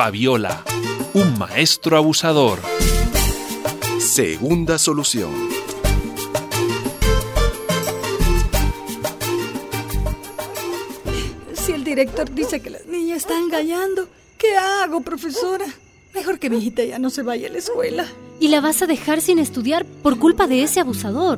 Fabiola, un maestro abusador. Segunda solución. Si el director dice que las niñas están engañando, ¿qué hago, profesora? Mejor que mi hijita ya no se vaya a la escuela. ¿Y la vas a dejar sin estudiar por culpa de ese abusador?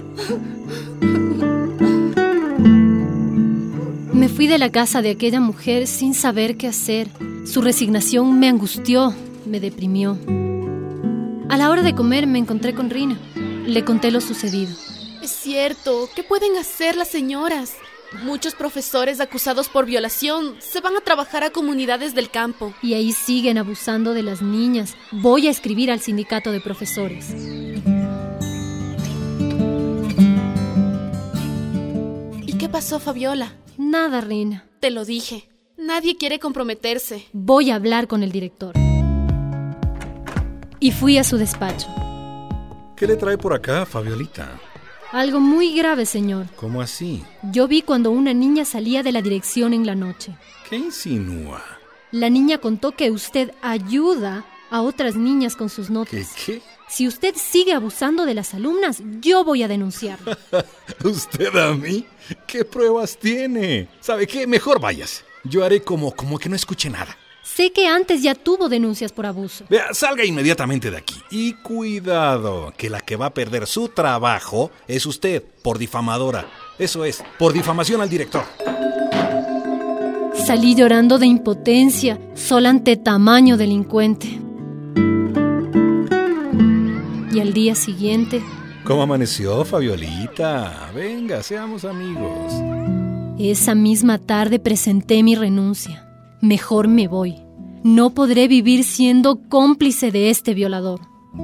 Me fui de la casa de aquella mujer sin saber qué hacer. Su resignación me angustió, me deprimió. A la hora de comer me encontré con Rina. Le conté lo sucedido. Es cierto, ¿qué pueden hacer las señoras? Muchos profesores acusados por violación se van a trabajar a comunidades del campo. Y ahí siguen abusando de las niñas. Voy a escribir al sindicato de profesores. ¿Y qué pasó, Fabiola? Nada, Rina. Te lo dije. Nadie quiere comprometerse. Voy a hablar con el director. Y fui a su despacho. ¿Qué le trae por acá, Fabiolita? Algo muy grave, señor. ¿Cómo así? Yo vi cuando una niña salía de la dirección en la noche. ¿Qué insinúa? La niña contó que usted ayuda a otras niñas con sus notas. ¿Qué? Si usted sigue abusando de las alumnas, yo voy a denunciarlo. ¿Usted a mí? ¿Qué pruebas tiene? ¿Sabe qué? Mejor váyase. Yo haré como que no escuche nada. Sé que antes ya tuvo denuncias por abuso. Vea, salga inmediatamente de aquí. Y cuidado, que la que va a perder su trabajo es usted, por difamadora. Eso es, por difamación al director. Salí llorando de impotencia, sola ante tamaño delincuente. Y al día siguiente... ¿Cómo amaneció, Fabiolita? Venga, seamos amigos. Esa misma tarde presenté mi renuncia. Mejor me voy. No podré vivir siendo cómplice de este violador.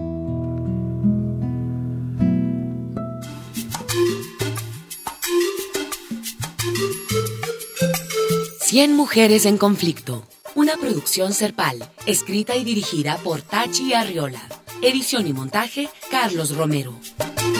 Cien mujeres en conflicto. Una producción Serpal, escrita y dirigida por Tachi Arriola. Edición y montaje, Carlos Romero.